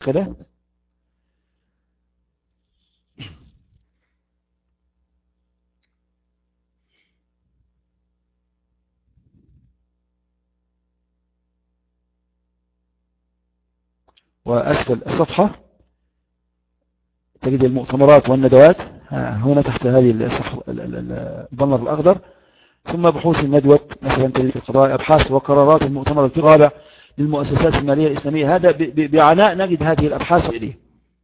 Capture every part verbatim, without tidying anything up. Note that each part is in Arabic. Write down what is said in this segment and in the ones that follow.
كده. وأسفل الصفحة تجد المؤتمرات والندوات هنا تحت هذه الصفحة البنر الأخضر. ثم بحوث الندوة مثلا تجد القضاء أبحاث وقرارات المؤتمر الرابع للمؤسسات المالية الإسلامية. هذا بعناء نجد هذه الأبحاث إليه.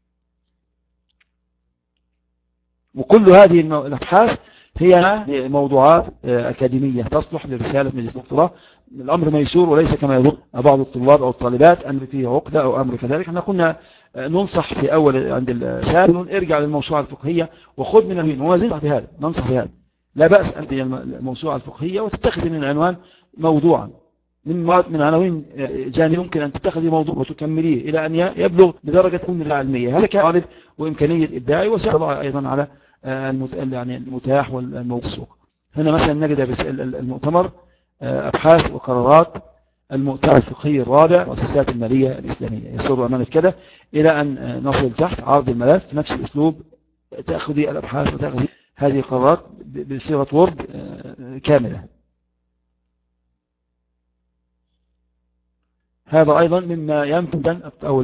وكل هذه الأبحاث هي موضوعات أكاديمية تصلح لرسالة مجلس الدكتوراه. الأمر ميسور وليس كما يظن بعض الطلاب أو الطالبات أن فيه عقدة أو أمر كذلك. احنا كنا ننصح في أول عند السائل ارجع للموسوعة الفقهية وخذ من الهين وننصح بهذا ننصح بهذا لا بأس أن تجي الموسوعة الفقهية وتتخذ من العنوان موضوعا من من عناوين جانب يمكن أن تتخذ موضوع وتكمليه إلى أن يبلغ بدرجة العلمية. هذا كان وإمكانية إبداعي وسيطلع أيضا على يعني المتاح والموثوق. هنا مثلا نجد المؤتمر أبحاث وقرارات المؤتمر الفقهي الرابع مؤسسات المالية الإسلامية. يصر أمامك كده إلى أن نصل تحت عرض الملف نفس الأسلوب تأخذي الأبحاث وتأخذي هذه القرارات بصيغة وورد كاملة. هذا أيضا مما يمكن أو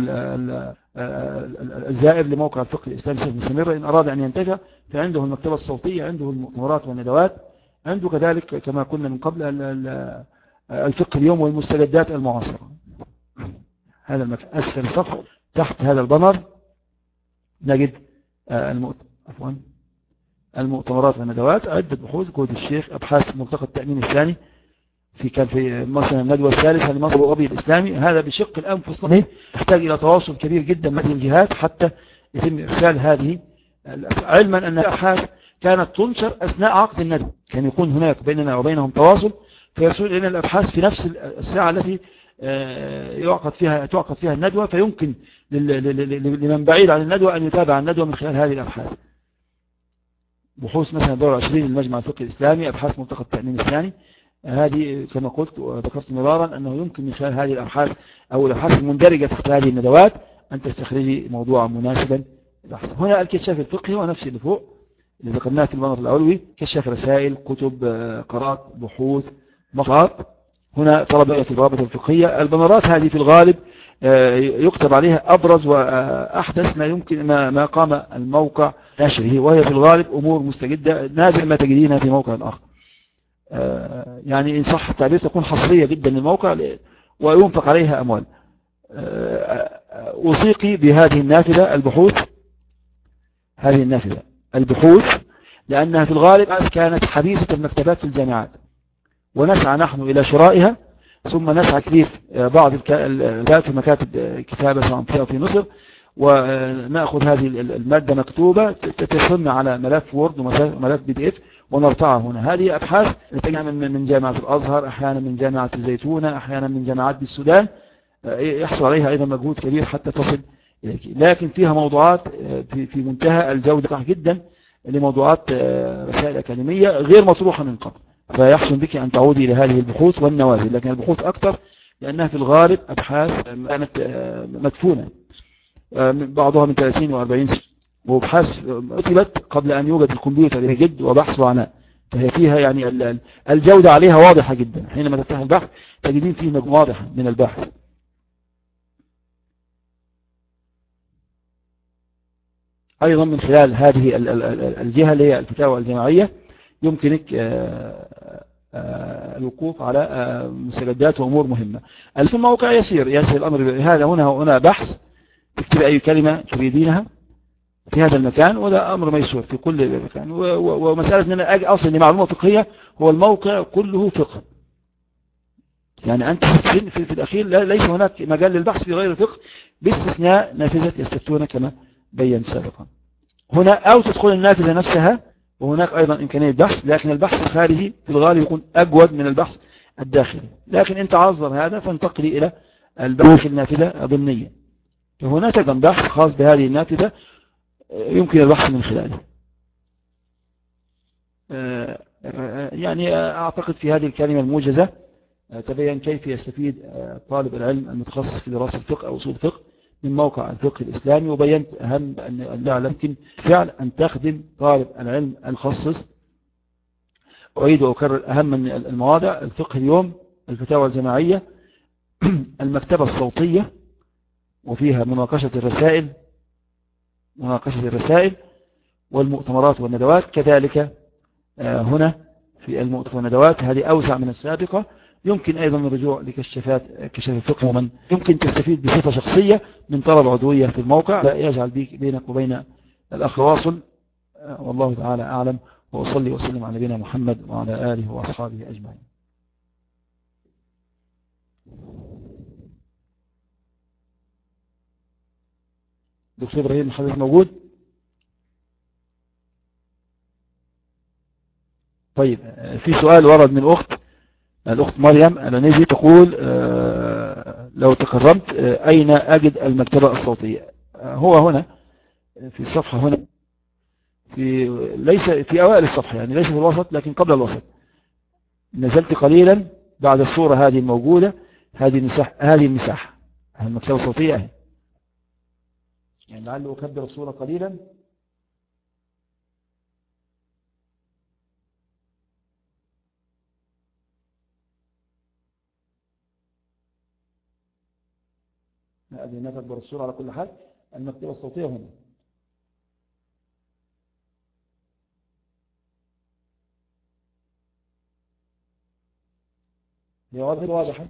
الزائر لموقع الفقه الإسلامي سيف مستمر إن أراد أن ينتفع فعنده المكتبة الصوتية عنده المؤتمرات والندوات عنده كذلك كما قلنا من قبل الفقه اليوم والمستجدات المعاصرة. هذا المكان أسفل الصفحة تحت هذا البنر نجد المؤتمرات والندوات عدة بحوث كود الشيخ أبحاث ملتقى التأمين الثاني في كان في مثلا الندوة الثالثة لمصر الغربي الإسلامي. هذا بشق الأنفس له يحتاج إلى تواصل كبير جدا مع الجهات حتى يتم إرسال هذه علما أن الأبحاث كانت تنشر أثناء عقد الندوة. كان يكون هناك بيننا وبينهم تواصل فيرسل إلينا الأبحاث في نفس الساعة التي يعقد فيها تعقد فيها الندوة فيمكن لمن بعيد عن الندوة أن يتابع الندوة من خلال هذه الأبحاث. بحوث مثلا الدورة العشرين للمجمع الفقهي الإسلامي أبحاث ملتقى التأمين الثاني هذه كما قلت وذكرت مرارا أنه يمكن من خلال هذه الأبحاث أو الأبحاث المندرجة تحت هذه الندوات أن تستخرجي موضوعا مناسبا للبحث. هنا الكشاف الفقهي ونفس اللي فوق اللي ذكرناه في البنر الأولوي كشاف رسائل كتب قرارات بحوث مقالات. هنا طلبية في الرابطة الفقهية. البنرات هذه في الغالب يكتب عليها أبرز وأحدث ما يمكن ما, ما قام الموقع نشره وهي في الغالب أمور مستجدة نازل ما تجدينها في موقع آخر. يعني إن صح التعبير تكون حصرية جدا للموقع وينفق عليها أموال. أوصيقي بهذه النافذة البحوث هذه النافذة البحوث لأنها في الغالب كانت حبيسة المكتبات في الجامعات ونسعى نحن إلى شرائها ثم نسعى كيف بعض الكتاب في مكاتب كتابة سواء فيها أو في مصر ونأخذ هذه المادة مكتوبة تتسمى على ملف وورد وملف بي دي اف ونرفعها هنا. هذه أبحاث تجي من جامعة الأزهر أحيانا من جامعة الزيتونة أحيانا من جامعات بالسودان يحصل عليها أيضا مجهود كبير حتى تصل إليك لكن فيها موضوعات في منتهى الجودة جدا لموضوعات رسائل أكاديمية غير مطروحة من قبل فيحسن بك أن تعودي إلى هذه البحوث والنوازل. لكن البحوث أكثر لأنها في الغالب أبحاث كانت مدفونة بعضها من ثلاثين وأربعين سنة وابحاث كتبت قبل أن يوجد الكمبيوتر جد وبحث وعناء فهي فيها يعني الجودة عليها واضحة جدا. حينما تفتح البحث تجدين فيه مجموعة واضحة من البحث. أيضا من خلال هذه الجهة اللي هي الفتاوى الجماعية يمكنك الوقوف على مستجدات وأمور مهمة. في الموقع يسير يسير الأمر هذا هنا هنا بحث تكتب أي كلمة تريدينها في هذا المكان وده أمر ميسور في كل مكان. ومسألة أن أنا أجي أصل لمعلومة فقهية هو الموقع كله فقه يعني أنت في, في الأخير ليس هناك مجال للبحث في غير الفقه باستثناء نافذة يستفتون كما بيّن سابقا. هنا أو تدخل النافذة نفسها وهناك أيضا إمكانية بحث لكن البحث الخارجي في الغالب يكون أجود من البحث الداخلي. لكن أنت عذر هذا فانتقلي إلى البحث النافذة ضمنية فهناك أيضا بحث خاص بهذه النافذة يمكن البحث من خلاله. يعني أعتقد في هذه الكلمة الموجزة تبين كيف يستفيد طالب العلم المتخصص في دراسة الفقه أو أصول الفقه من موقع الفقه الإسلامي، وبينت أهم أن لا يمكن فعل أن تخدم طالب العلم المخصص. أعيد وأكرر أهم من المواضع: الفقه اليوم، الفتاوى الجماعية، المكتبة الصوتية وفيها مناقشة الرسائل مناقشة الرسائل والمؤتمرات والندوات. كذلك هنا في المؤتمرات والندوات هذه أوسع من السابقة. يمكن أيضا الرجوع لكشافات كشاف الفقه، ومن يمكن تستفيد بصفة شخصية من طلب عضوية في الموقع، لا يجعل بينك وبين الأخ واصل. والله تعالى أعلم، وأصلي وسلم على نبينا محمد وعلى آله وأصحابه أجمعين. دكتور إبراهيم حضرتك موجود؟ طيب، في سؤال ورد من الأخت الأخت مريم الأنيزي تقول: لو تكرمت أين أجد المكتبة الصوتية؟ هو هنا في الصفحة، هنا في ليس في أوائل الصفحة، يعني ليس في الوسط لكن قبل الوسط. نزلت قليلا بعد الصورة هذه الموجودة، هذه المساحة هذه المساحة المكتبة الصوتية اهي. يعني لعله أكبر الصورة قليلا. لا أدري، نكبر الصورة على كل حال. المكتبة الصوتية هنا. هي واضحة واضحة.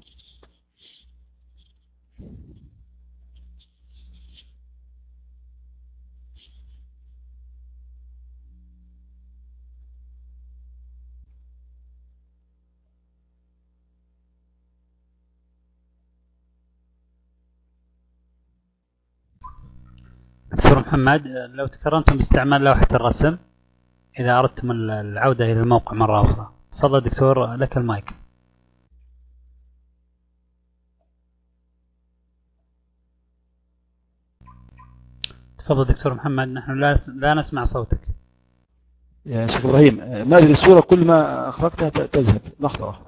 دكتور محمد، لو تكرمتم باستعمال لوحة الرسم إذا أردتم العودة إلى الموقع مرة أخرى. تفضل دكتور، لك المايك. تفضل دكتور محمد، نحن لا نسمع صوتك. يا شيخ إبراهيم، ما أدري الصورة كل ما أخرجتها تذهب. لحظة واحدة.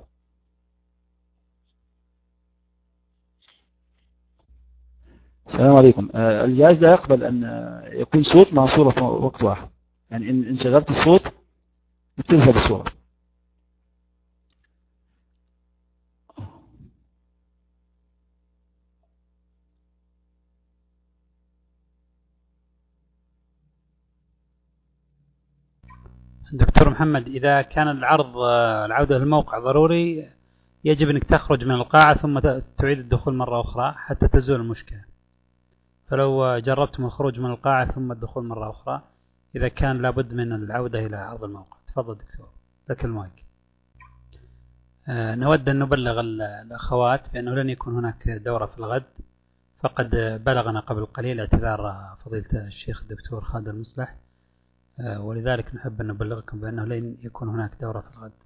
السلام عليكم. الجهاز لا يقبل أن يكون صوت مع صورة في وقت واحد، يعني إن شغلت الصوت بتذهب الصورة. دكتور محمد، إذا كان العرض العودة للموقع ضروري يجب أنك تخرج من القاعة ثم تعيد الدخول مرة أخرى حتى تزول المشكلة. فلو جربتم الخروج من القاعة ثم الدخول مرة أخرى إذا كان لابد من العودة إلى عرض الموقع. تفضل دكتور، لك المايك. آه نود أن نبلغ الأخوات بأنه لن يكون هناك دورة في الغد، فقد بلغنا قبل قليل اعتذار فضيلة الشيخ الدكتور خالد المصلح، آه ولذلك نحب أن نبلغكم بأنه لن يكون هناك دورة في الغد.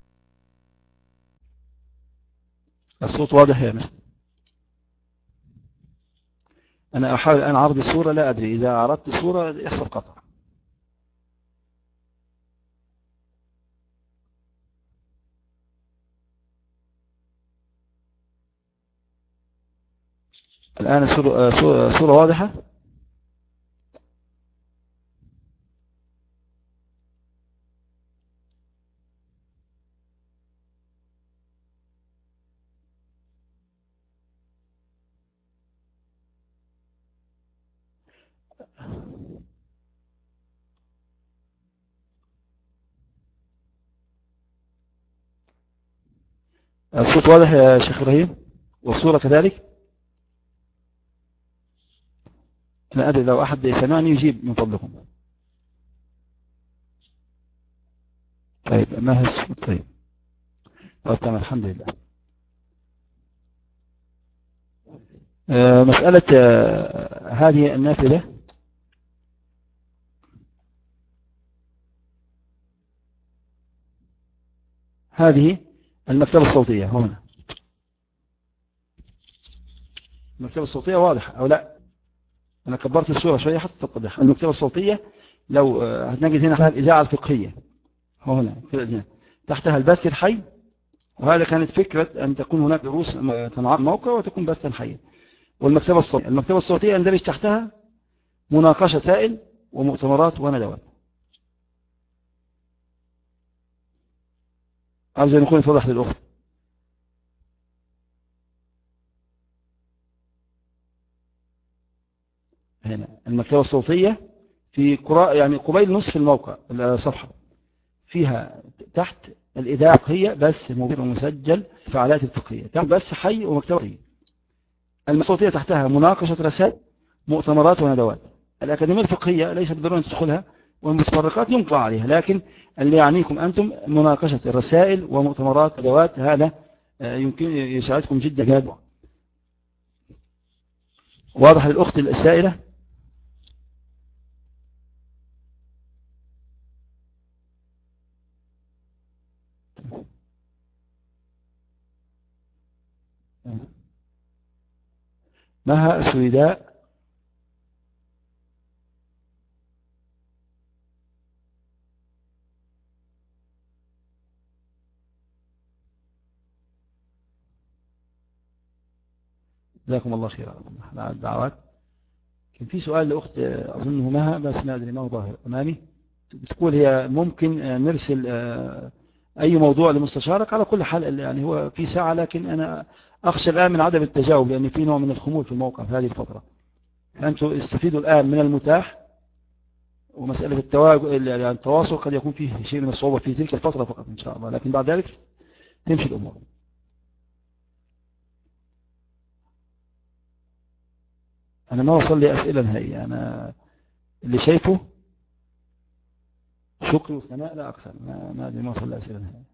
الصوت واضح يا مثل. أنا أحاول الآن عرض الصورة، لا أدري إذا عرضت الصورة يحصل قطع. الآن الصورة, الصورة واضحة. الصوت واضح يا شيخ إبراهيم، والصورة كذلك. لا أدري، لو أحد سمعني يجيب من فضلكم. طيب، ما هي الصوت؟ طيب طيب تمام، الحمد لله. آه مسألة آه هذه النافذة، هذه المكتبة الصوتية هنا. المكتبة الصوتية واضحة أو لا؟ أنا كبرت الصورة شوية حتى تتضح. المكتبة الصوتية لو هنجد هنا الإذاعة الفقهية هنا تحتها البث الحي، وهذا كانت فكرة أن تكون هناك دروس تنعرض موقع وتكون بثا حيا. والمكتبة الصوتية. المكتبة الصوتية يندرج تحتها مناقشة سائل ومؤتمرات وندوات. أرجو أن يكون يتضح للأخت. هنا المكتبة الصوتية في قراءة يعني قبيل نصف الموقع الصفحة، فيها تحت الإذاعة الفقهية بس موجود ومسجل فعاليات الفقهية، تحت بس حي ومكتبة فقهية. الصوتية تحتها مناقشة رسائل مؤتمرات وندوات. الأكاديمية الفقهية ليست بالضرورة أن تدخلها، والمتفرقات ينقع عليها، لكن اللي يعنيكم أنتم مناقشة الرسائل ومؤتمرات وندوات، هذا يمكن يساعدكم جدا جدا. واضح للأخت السائلة؟ مها سويداء جزاكم الله خيرا على الدعوات. كان في سؤال لأخت أظنه مها بس ما أدري ما هو ظاهر أمامي، بتقول هي ممكن نرسل أي موضوع لمستشارك. على كل حال يعني هو في ساعة، لكن أنا أخشى الآن من عدم التجاوب لأن في نوع من الخمول في الموقع في هذه الفترة. فأنتم استفيدوا الآن من المتاح، ومسألة التواصل قد يكون فيه شيء من الصعوبة في تلك الفترة فقط إن شاء الله، لكن بعد ذلك تمشي الأمور. أنا ما وصل لي أسئلة نهائية، أنا اللي شايفه شكر وثناء لا أكثر، ما ما أدري ما وصل لي أسئلة نهائية.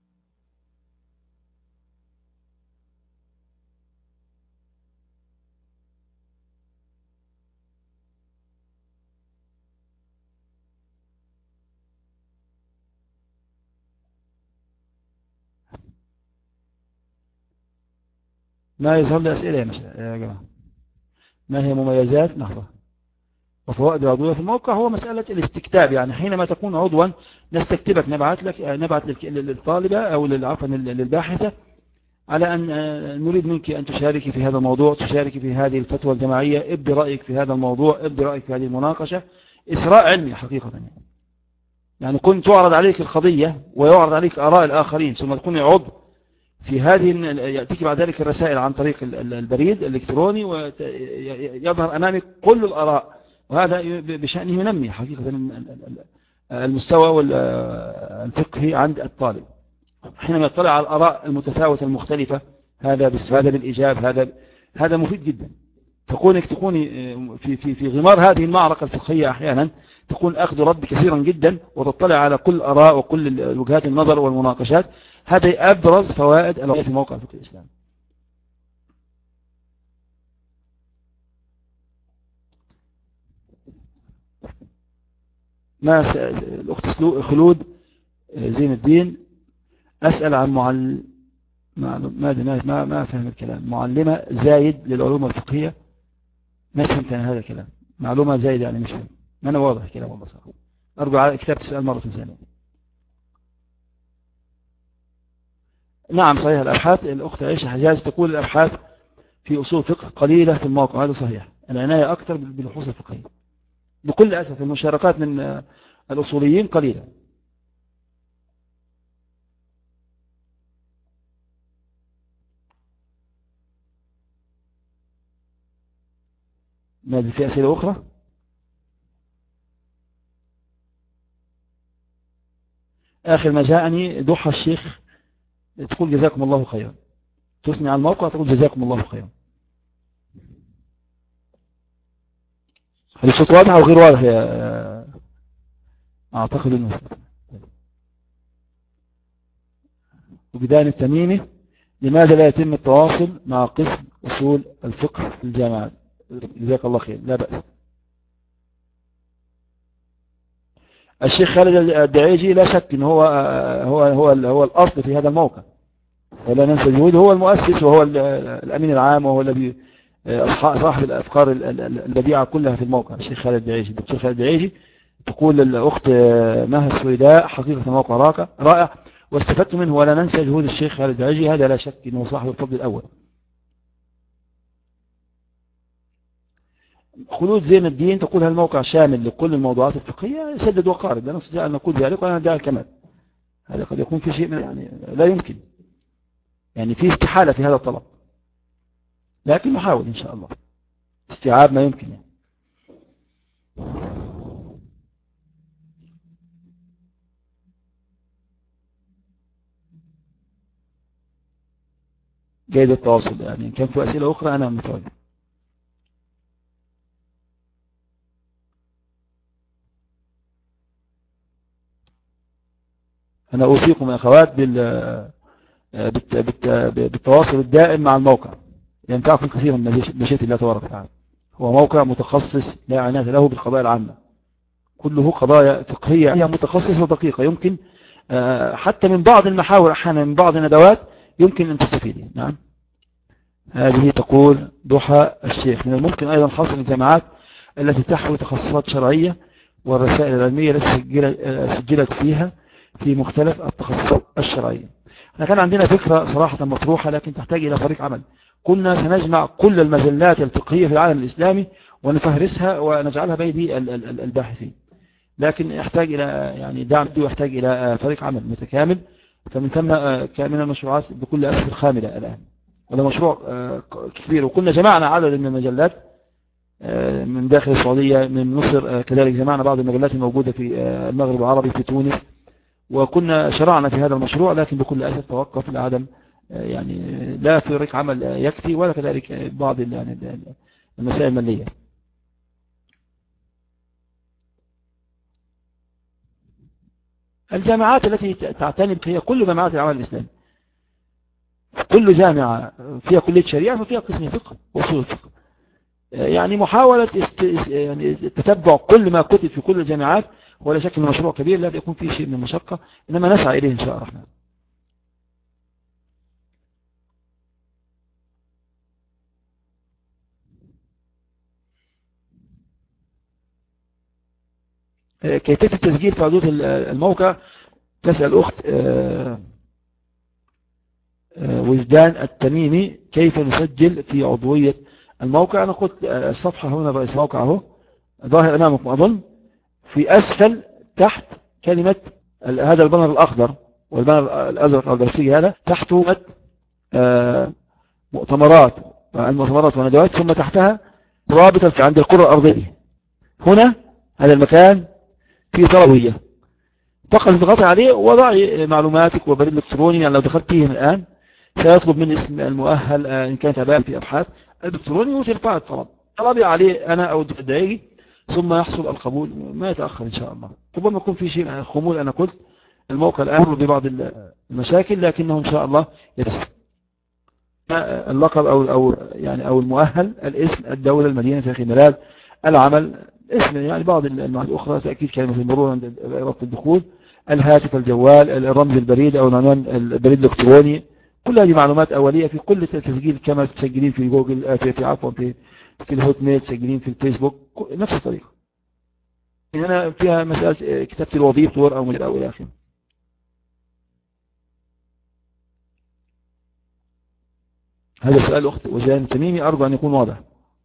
ما يظهر لي أسئلة يا جماعة. ما هي مميزات لحظة وفوائد العضوية في الموقع؟ هو مسألة الاستكتاب، يعني حينما تكون عضوا نستكتبك، نبعث لك نبعث للطالبة أو عفوا للباحثة على أن نريد منك أن تشاركي في هذا الموضوع، تشاركي في هذه الفتوى الجماعية، ابدي رأيك في هذا الموضوع، ابدي رأيك في هذه المناقشة. إسراء علمي حقيقة يعني. يعني كنت تعرض عليك القضية ويعرض عليك آراء الآخرين، ثم تكون عضو في هذه، يأتيك بعد ذلك الرسائل عن طريق البريد الإلكتروني ويظهر أمامك كل الآراء، وهذا بشأنه ينمي حقيقة المستوى الفقهي عند الطالب حينما يطلع على الآراء المتفاوتة المختلفة. هذا هذا بالإيجاب، هذا هذا مفيد جدا. تكونك تكوني في في في غمار هذه المعركة الفقهية أحيانا تكون أخذ رد كثيرا جدا، وتطلع على كل الآراء وكل وجهات النظر والمناقشات. هذا أبرز فوائد العلمية في موقع الفقه الإسلامي. ما الأخت خلود زين الدين أسأل عن معلم ما ما ما فهم الكلام. معلمة زايد للعلوم الفقهية، ما فهمت أنا هذا الكلام. معلومة زايد يعني مش فهم، ما أنا واضح كلام والله صح. أرجو على كتاب تسأل مرة ثانية. نعم صحيح. الأبحاث الأخت عائشة حجاز تقول الأبحاث في أصول فقه قليلة في الموقع، هذا صحيح. العناية أكثر بالبحوث الفقهية بكل أسف. المشاركات من الأصوليين قليلة. ماذا في أسئلة أخرى؟ آخر ما جاءني ضحى الشيخ تقول جزاكم الله خيرا، تثني على الموقع تقول جزاكم الله خيرا. هل الصوت واضح أو غير واضح يا أعتقد أنه وجدان التميمي؟ لماذا لا يتم التواصل مع قسم أصول الفقه في الجامعات؟ جزاك الله خير. لا بأس. الشيخ خالد الدعيجي لا شك أنه هو هو هو هو الأصل في هذا الموقع، ولا ننسى جهوده. هو المؤسس وهو الأمين العام وهو الذي صاحب الأفكار البديعة كلها في الموقع. الشيخ خالد الدعيجي، الدكتور خالد الدعيجي. تقول الأخت مها السويداء حقيقة الموقع رائع واستفدت منه، ولا ننسى جهود الشيخ خالد الدعيجي، هذا لا شك أنه صاحب الفضل الأول. خلود زين الدين تقول هل الموقع شامل لكل الموضوعات الفقهية؟ سدد وقارب، لا نستطيع أن نقول ذلك ولا ندعي الكمال. هذا قد يكون في شيء من يعني لا يمكن، يعني في استحالة في هذا الطلب، لكن نحاول إن شاء الله استيعاب ما يمكن يعني. جيد التواصل، يعني كان في أسئلة أخرى أنا متواجد. أنا أوصيكم يا أخوات بال بالتواصل الدائم مع الموقع، ينفعكم كثيرا بمشيئة الله تبارك وتعالى. هو موقع متخصص لا عناية له بالقضايا العامة، كله قضايا فقهية متخصصة ودقيقة، يمكن حتى من بعض المحاور أحيانا من بعض الندوات يمكن أن تستفيد. نعم. هذه تقول ضحى الشيخ: من الممكن أيضا حصر الجامعات التي تحوي تخصصات شرعية والرسائل العلمية التي سجلت فيها في مختلف التخصصات الشرعية. احنا كان عندنا فكرة صراحة مطروحة لكن تحتاج إلى فريق عمل. كنا سنجمع كل المجلات الفقهية في العالم الإسلامي ونفهرسها ونجعلها بيدي الباحثين، لكن يحتاج إلى يعني دعم ويحتاج إلى فريق عمل متكامل. فمن ثم كان من المشروعات بكل أسف الخاملة الآن، وده مشروع كبير. وكنا جمعنا عدد من المجلات من داخل السعودية، من مصر كذلك جمعنا بعض المجلات الموجودة في المغرب العربي في تونس، وكنا شرعنا في هذا المشروع، لكن بكل أسف توقف لعدم يعني لا فريق عمل يكفي ولا كذلك بعض يعني المسائل المالية. الجامعات التي تعتني هي كل جامعات العمل الإسلامي، كل جامعة فيها كلية شريعة وفيها قسم فقه وأصول الفقه، يعني محاولة است... يعني تتبع كل ما كتب في كل الجامعات، ولا شك من مشروع كبير لا يكون فيه شيء من المشقة، إنما نسعى إليه إن شاء الرحمن. كيفية التسجيل في عضوية الموقع؟ تسأل أخت وجدان التميمي كيف نسجل في عضوية الموقع. أنا قلت الصفحة هنا رئيس الموقع اهو ظاهر أمامكم أظن، في أسفل تحت كلمة هذا البنر الأخضر والبنر الأزرق أو البنفسجي هذا تحته مؤتمرات المؤتمرات وندوات، ثم تحتها رابطة عند القرى الأرضية. هنا هذا المكان فيه طلبية، فقط تضغط عليه وضعي معلوماتك وبريد الكتروني. يعني لو دخلت فيه الآن سيطلب من اسم المؤهل إن كانت عبارة في أبحاث الإلكتروني، وترفع الطلب طلبي عليه أنا أو الدقيقي، ثم يحصل القبول ما يتأخر إن شاء الله. ربما يكون في شيء خمول، أنا قلت الموقع الآن ببعض المشاكل، لكنه إن شاء الله يتسهل. اللقب أو أو يعني أو المؤهل، الاسم، الدولة، المدينة، تاريخ الميلاد، العمل، اسم يعني بعض المعلومات الأخرى، تأكيد كلمة المرور عند ربط الدخول، الهاتف، الجوال، الرمز البريد أو عنوان البريد الإلكتروني. كل هذه معلومات أولية في كل تسجيل، كما تسجلين في جوجل في في عفوا في في الهوت ميل، تسجلين في الفيسبوك، نفس الطريقة. هنا فيها مسألة كتابة الوظيفة أو من أو إلى آخره. هذا سؤال أخت وجدان تميمي، أرجو أن يكون واضح.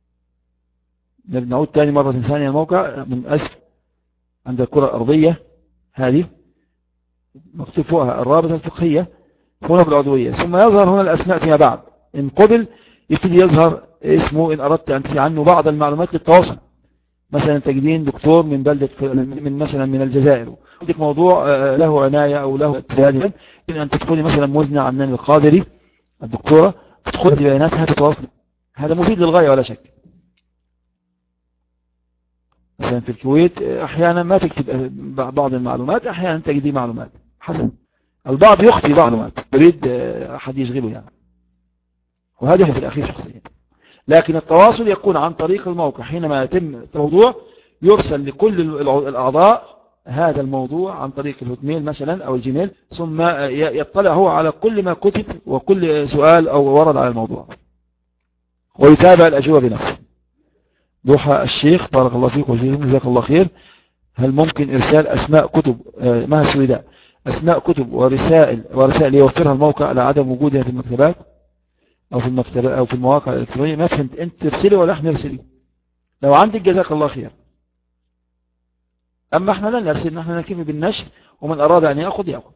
نعود ثاني مرة ثانية الموقع من أسفل عند الكرة الأرضية هذه مكتوب فوقها الرابطة الفقهية هنا بالعضوية، ثم يظهر هنا الأسماء فيما بعد. إن قبل يبتدي يظهر اسمه إن أردت أن تفي عنه بعض المعلومات للتواصل، مثلا تجدين دكتور من بلدة من مثلا من الجزائر، عندك موضوع له عناية أو له اتجاه، أن تدخلي مثلا مزنة عمان القادري الدكتورة، تدخل بياناتها تتواصل. هذا مفيد للغاية ولا شك. مثلا في الكويت أحيانا ما تكتب بعض المعلومات، أحيانا تجدي معلومات حسن، البعض يخفي بعض المعلومات يريد أحد يشغله يعني، وهذا في الأخير شخصيا. لكن التواصل يكون عن طريق الموقع، حينما يتم الموضوع يرسل لكل الأعضاء هذا الموضوع عن طريق الهوت ميل مثلا أو الجيميل، ثم يطلع هو على كل ما كتب وكل سؤال أو ورد على الموضوع ويتابع الأجوبة بنفسه. ضحى الشيخ بارك الله فيك وجزاك الله خير: هل ممكن إرسال أسماء كتب مها السويداء أسماء كتب ورسائل ورسائل يوفرها الموقع على عدم وجودها في المكتبات أو في المكتبات أو في المواقع الإلكترونية؟ ما فهمت، أنت ترسلي ولا احنا نرسلي؟ لو عندك جزاك الله خير. أما احنا لا نرسل، نحن نكفي بالنشر، ومن أراد أن يأخذ يأخذ.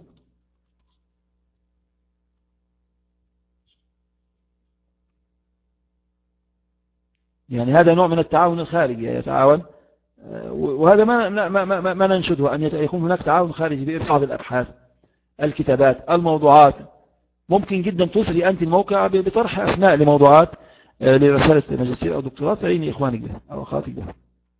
يعني هذا نوع من التعاون الخارجي، يتعاون، وهذا ما ما ما, ما ننشده أن يكون هناك تعاون خارجي بإرفاع الأبحاث، الكتابات، الموضوعات. ممكن جدا تسري أنت الموقع بطرح أسماء لموضوعات لرسالة ماجستير أو دكتوراه، تعيني إخوانك بها أو أخواتك بها.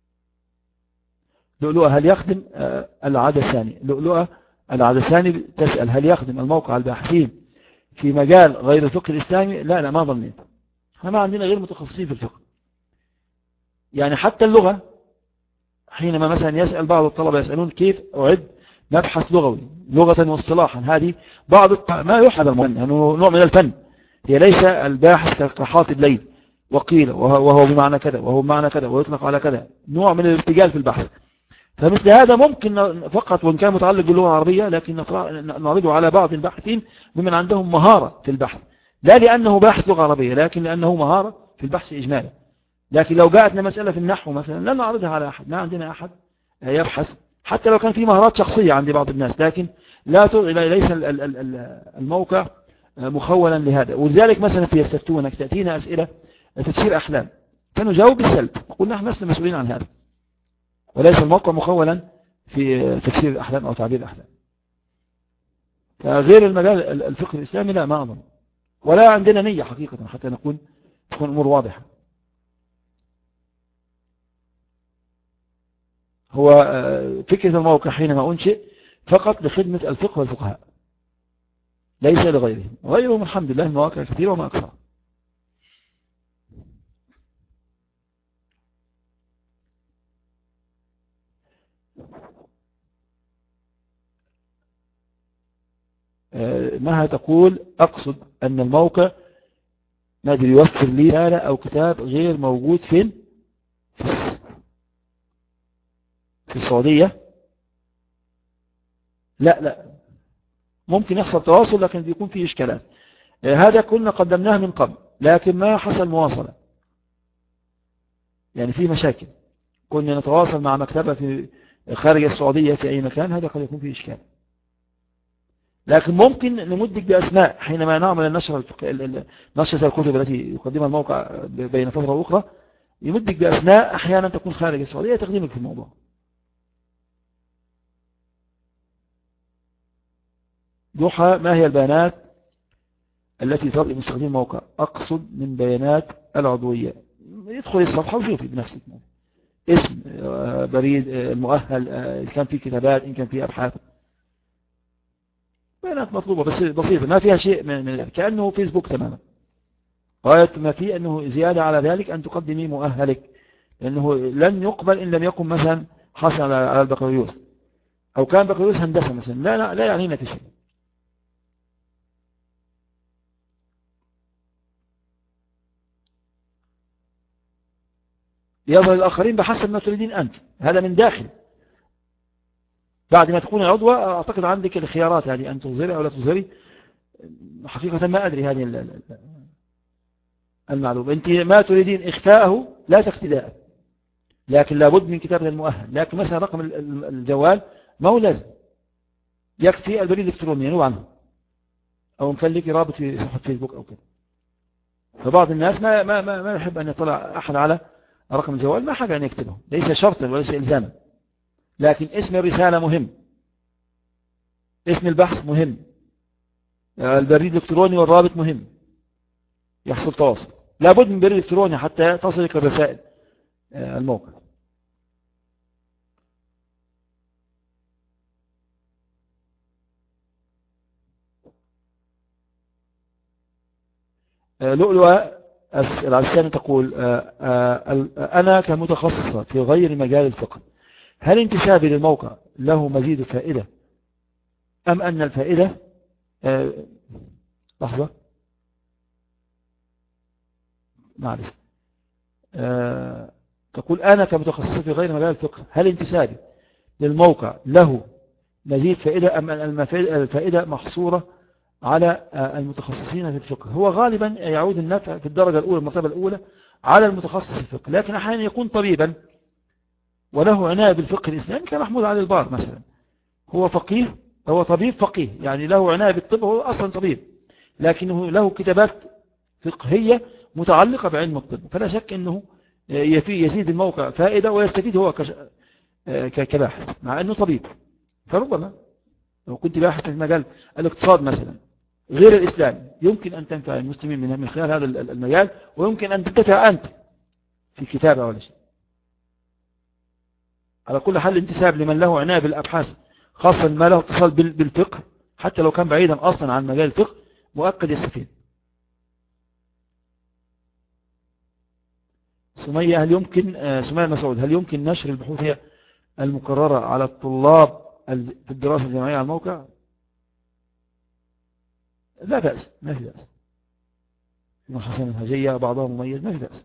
لؤلؤة هل يخدم العدساني؟ لؤلؤة العدساني تسأل هل يخدم الموقع الباحثين في مجال غير الفقه الإسلامي؟ لا لا، ما ظنيت. احنا ما عندنا غير متخصصين في الفقه. يعني حتى اللغة، حينما مثلا يسأل بعض الطلبة يسألون كيف أعد مبحث لغوي لغة واصطلاحا، هذه بعض الط... ما يحب المؤمن أنه نوع من الفن. هي ليس الباحث كحاطب ليل وقيل وهو بمعنى كذا وهو بمعنى كذا ويطلق على كذا، نوع من الارتجال في البحث. فمثل هذا ممكن فقط وإن كان متعلق باللغة العربية، لكن نعرضه على بعض الباحثين ممن عندهم مهارة في البحث، لا لأنه باحث لغة عربية، لكن لأنه مهارة في البحث إجمالا. لكن لو جاءتنا مسألة في النحو مثلا لن نعرضها على أحد، ما عندنا أحد يبحث، حتى لو كان في مهارات شخصية عند بعض الناس، لكن لا ليس الموقع مخولا لهذا. ولذلك مثلا في يستفتونك تأتينا أسئلة تفسير أحلام، فنجاوب بالسلب، قلنا نحن لسنا مسؤولين عن هذا، وليس الموقع مخولا في تفسير الأحلام أو تعبير الأحلام. فغير المجال الفقه الإسلامي لا، ما أظن، ولا عندنا نية حقيقة حتى نكون تكون الأمور واضحة. هو فكرة الموقع حينما أنشئ فقط لخدمة الفقه والفقهاء، ليس لغيرهم. غيرهم الحمد لله المواقع كثيرة وما أكثر. مها تقول أقصد أن الموقع نادر يوفر لي رسالة أو كتاب غير موجود فين في السعودية. لا لا، ممكن يحصل تواصل لكن بيكون فيه إشكالات. هذا كنا قدمناه من قبل لكن ما حصل مواصلة، يعني في مشاكل. كنا نتواصل مع مكتبة في خارج السعودية في أي مكان، هذا قد يكون فيه إشكال. لكن ممكن نمدك بأسماء حينما نعمل النشر نشرة الكتب التي يقدمها الموقع بين فترة وأخرى، يمدك بأسماء أحيانا تكون خارج السعودية تقديمك في الموضوع. ضحى ما هي البيانات التي تطلب مستخدم الموقع؟ أقصد من بيانات العضوية. يدخل الصفحة وشوفي بنفسك اسم، بريد، المؤهل، إن كان في كتابات، إن كان في أبحاث، بيانات مطلوبة بس بسيطة ما فيها شيء من كأنه فيسبوك تماما. غاية ما فيه أنه زيادة على ذلك أن تقدمي مؤهلك، لأنه لن يقبل إن لم يكن مثلا حصل على البكالوريوس أو كان بكالوريوس هندسة مثلا، لا لا, لا يعنينا في شيء. يظهر الآخرين بحسب ما تريدين أنت، هذا من داخل. بعد ما تكون عضوة أعتقد عندك الخيارات، يعني أن تظهري أو لا تظهري. حقيقة ما أدري هذه المعلومة. أنت ما تريدين إخفاءه لا تختداء، لكن لابد من كتابة المؤهل. لكن مثلا رقم الجوال ما هو لازم، يكفي البريد الإلكتروني ينوب عنه، أو نخليك رابط في صفحة فيسبوك أو كده. فبعض الناس ما ما ما, ما يحب أن يطلع أحد على رقم الجوال، ما حاجة أن يكتبه، ليس شرطا وليس إلزاما. لكن اسم الرسالة مهم، اسم البحث مهم، البريد الإلكتروني والرابط مهم، يحصل تواصل. لابد من بريد إلكتروني حتى تصلك الرسائل الموقع. لؤلؤة العساني تقول أنا كمتخصصة في غير مجال الفقه، هل انتسابي للموقع له مزيد فائدة أم أن الفائدة أه لحظة معلش أه تقول أنا كمتخصص في غير مجال الفقه هل انتسابي للموقع له مزيد فائدة أم أن الفائدة محصورة على المتخصصين في الفقه؟ هو غالبا يعود النفع في الدرجة الأولى المرتبة الأولى على المتخصص في الفقه، لكن أحيانا يكون طبيبا وله عناية بالفقه الإسلامي كمحمود علي البار مثلا، هو فقيه، هو طبيب فقيه يعني له عناية بالطب، هو أصلا طبيب لكنه له كتابات فقهية متعلقة بعلم الطب، فلا شك أنه يزيد الموقع فائدة ويستفيد هو كباحث مع أنه طبيب. فربما لو كنت باحث في مجال الاقتصاد مثلا غير الإسلام يمكن أن تنفع المسلمين من خلال هذا المجال، ويمكن أن تنتفع أنت في كتابة ولا شيء. على كل حال الانتساب لمن له عناية بالأبحاث خاصة ما له اتصال بالفقه حتى لو كان بعيدا أصلا عن مجال الفقه مؤكد يستفيد. سمية هل يمكن سمية مسعود هل يمكن نشر البحوث المقررة على الطلاب في الدراسة الجامعية على الموقع؟ لا بأس، ما في بأس. ابن حسن الهجية بعضها مميز، ما في بأس.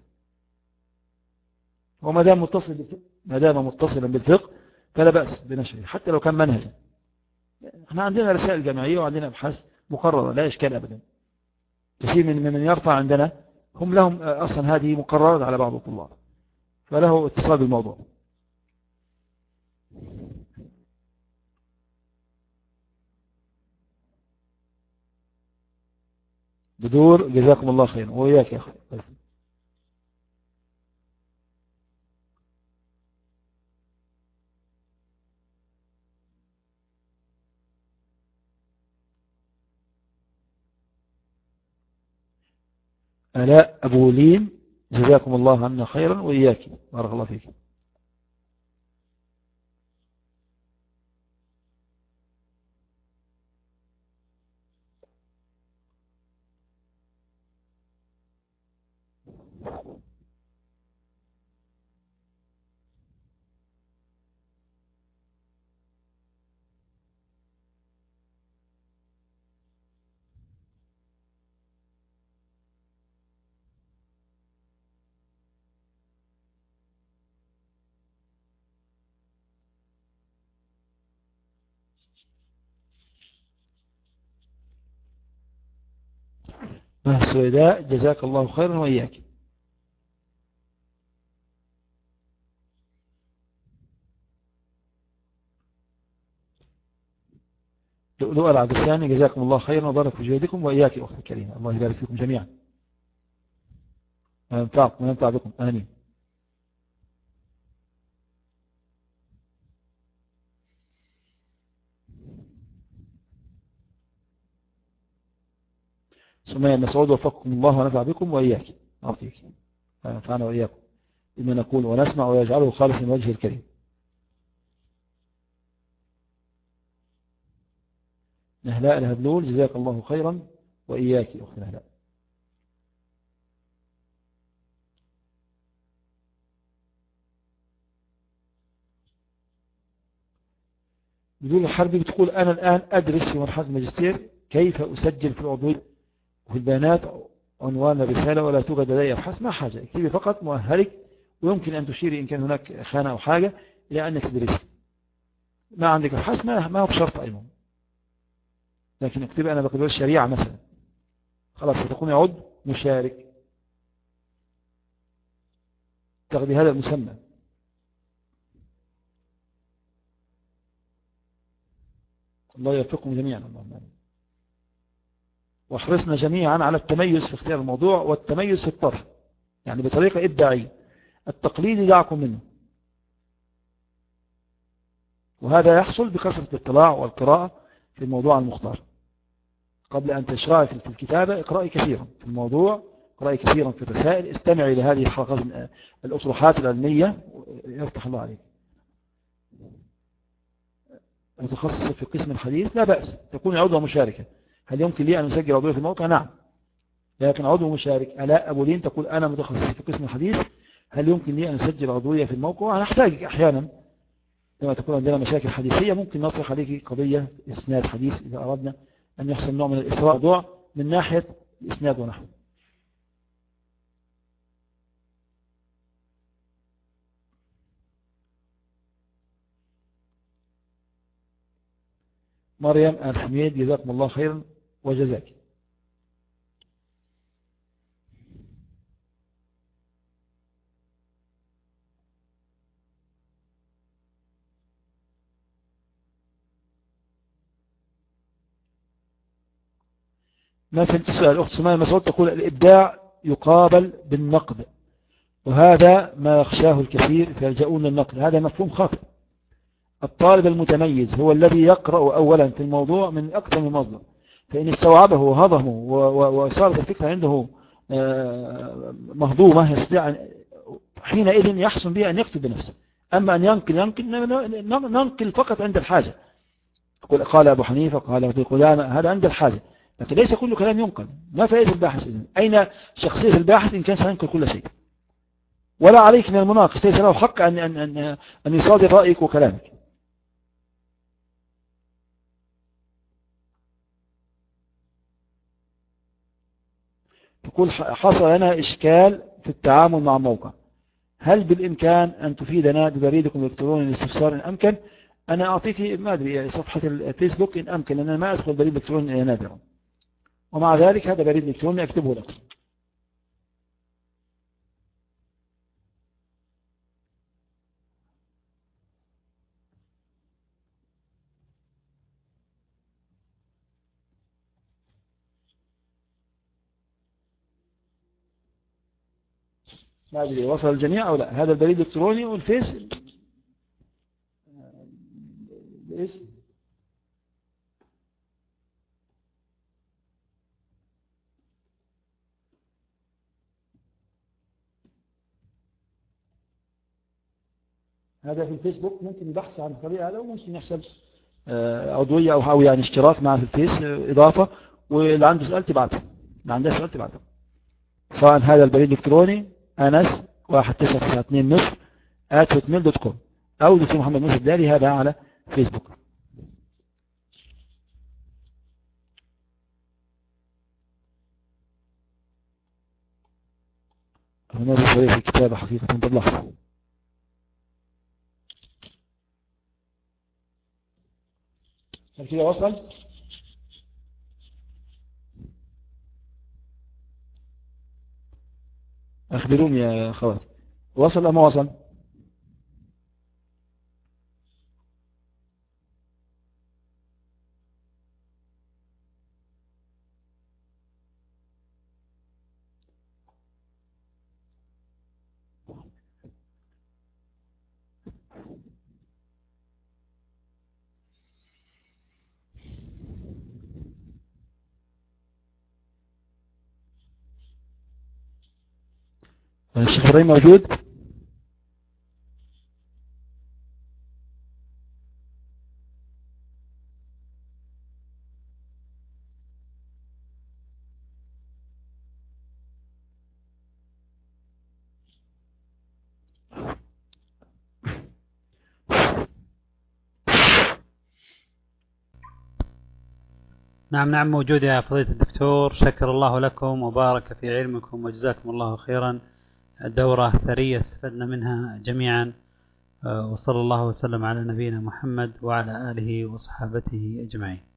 وما دام متصل بالفقه ما دام متصلا بالفقه فلا بأس بنشره حتى لو كان منهجا. احنا عندنا رسائل جامعية وعندنا أبحاث مقررة لا إشكال أبدا. كثير من من يرفع عندنا هم لهم أصلا هذه مقررات على بعض الطلاب فله اتصال بالموضوع. بدور جزاكم الله خيرا وإياك يا أخي. ألاء أبو لين جزاكم الله عنا خيرا وإياك بارك الله فيك. السوداء جزاك الله خيرا وإياك. لؤلؤ العبساني جزاكم الله خيرا وبارك في جهدكم وإياك أختي الكريمة، الله يبارك فيكم جميعا وينفعكم وينفع بكم آمين. سمية مسعود وفقكم الله ونفع بكم وإياك أعطيك فأنا وإياكم بما نقول ونسمع ويجعله خالص من وجه الكريم. نهلاء الهبلول جزاك الله خيرا وإياك أخت نهلاء. بدون الحرب بتقول أنا الآن أدرس في مرحلة الماجستير كيف أسجل في العضوية وفي البيانات عنوان الرسالة ولا توجد لدي أبحاث. ما حاجة، اكتبي فقط مؤهلك ويمكن أن تشيري إن كان هناك خانة أو حاجة إلى أنك تدرسي. ما عندك أبحاث ما ما هو بشرط أيضا، لكن اكتبي أنا بقدر الشريعة مثلا خلاص ستكون عضو مشارك تاخذي هذا المسمى. الله يوفقكم جميعا اللهم آمين. واحرصنا جميعا على التميز في اختيار الموضوع والتميز في الطرح يعني بطريقة إبداعية. التقليد يدعكم منه، وهذا يحصل بكثرة الاطلاع والقراءة في الموضوع المختار. قبل أن تشرعي في الكتابة اقرأي كثيرا في الموضوع، اقرأي كثيرا في الرسائل، استمعي لهذه الحلقات الأطروحات العلمية يفتح الله عليك. متخصص في قسم الحديث لا بأس تكون عضو مشاركة. هل يمكن لي أن أسجل عضوية في الموقع؟ نعم، لكن عضو مشارك. ألاء أبو لين تقول أنا متخصص في قسم الحديث هل يمكن لي أن أسجل عضوية في الموقع؟ أنا أحتاجك أحيانا لما تكون عندنا مشاكل حديثية ممكن نطرح عليك قضية إسناد حديث إذا أردنا أن يحصل نوع من الإسراء موضوع من ناحية الإسناد ونحو. مريم الحميد جزاكم الله خيرا وجزاك. ما فهمت السؤال. أخت سمية مسعود تقول الإبداع يقابل بالنقد، وهذا ما يخشاه الكثير فيلجؤون للنقد. هذا مفهوم خاطئ. الطالب المتميز هو الذي يقرأ أولا في الموضوع من أكثر من مصدر، فإن استوعبه وهضمه وصارت الفكرة عنده مهضومة يستطيع حينئذ يحسن بها أن يكتب بنفسه. أما أن ينقل ينقل ننقل فقط عند الحاجة. قال أبو حنيفة قال ابن قدامة، هذا عند الحاجة، لكن ليس كل كلام ينقل. ما فائدة الباحث إذن؟ أين شخصية الباحث إن كان سينقل كل شيء؟ ولا عليك من المناقش، ليس له حق أن, أن, أن, أن يصادر رأيك وكلامك. تقول حصل لنا إشكال في التعامل مع موقع، هل بالإمكان أن تفيدنا ببريدكم الإلكتروني لاستفسار إن أمكن؟ أنا أعطيك ما أدري صفحة الفيسبوك إن أمكن، لأن أنا ما أدخل بريد إلكتروني نادرا، ومع ذلك هذا بريد إلكتروني أكتبه لك. ما أدري وصل الجميع أو لا. هذا البريد الإلكتروني والفيس الاسم هذا في الفيسبوك. ممكن يبحث عن الطريقة هذا، وممكن يحصل عضوية أو يعني اشتراك معه في الفيس إضافة، واللي عنده سؤال تبعته، اللي عنده سؤال تبعته. سواء هذا البريد الإلكتروني أنس واحد تسعة تسعة اثنين مصر آت هوتميل دوت كوم، أو دكتور محمد موسى الدالي، هذا على فيسبوك. هناك شوية في الكتابة حقيقة باللحظة. هل كده وصل؟ أخبروني يا خوات، وصل أم وصل؟ الشيخ إبراهيم موجود؟ نعم نعم موجود يا فضيلة الدكتور، شكر الله لكم وبارك في علمكم وجزاكم الله خيرا. الدورة ثرية استفدنا منها جميعا، وصلى الله وسلم على نبينا محمد وعلى آله وصحابته أجمعين.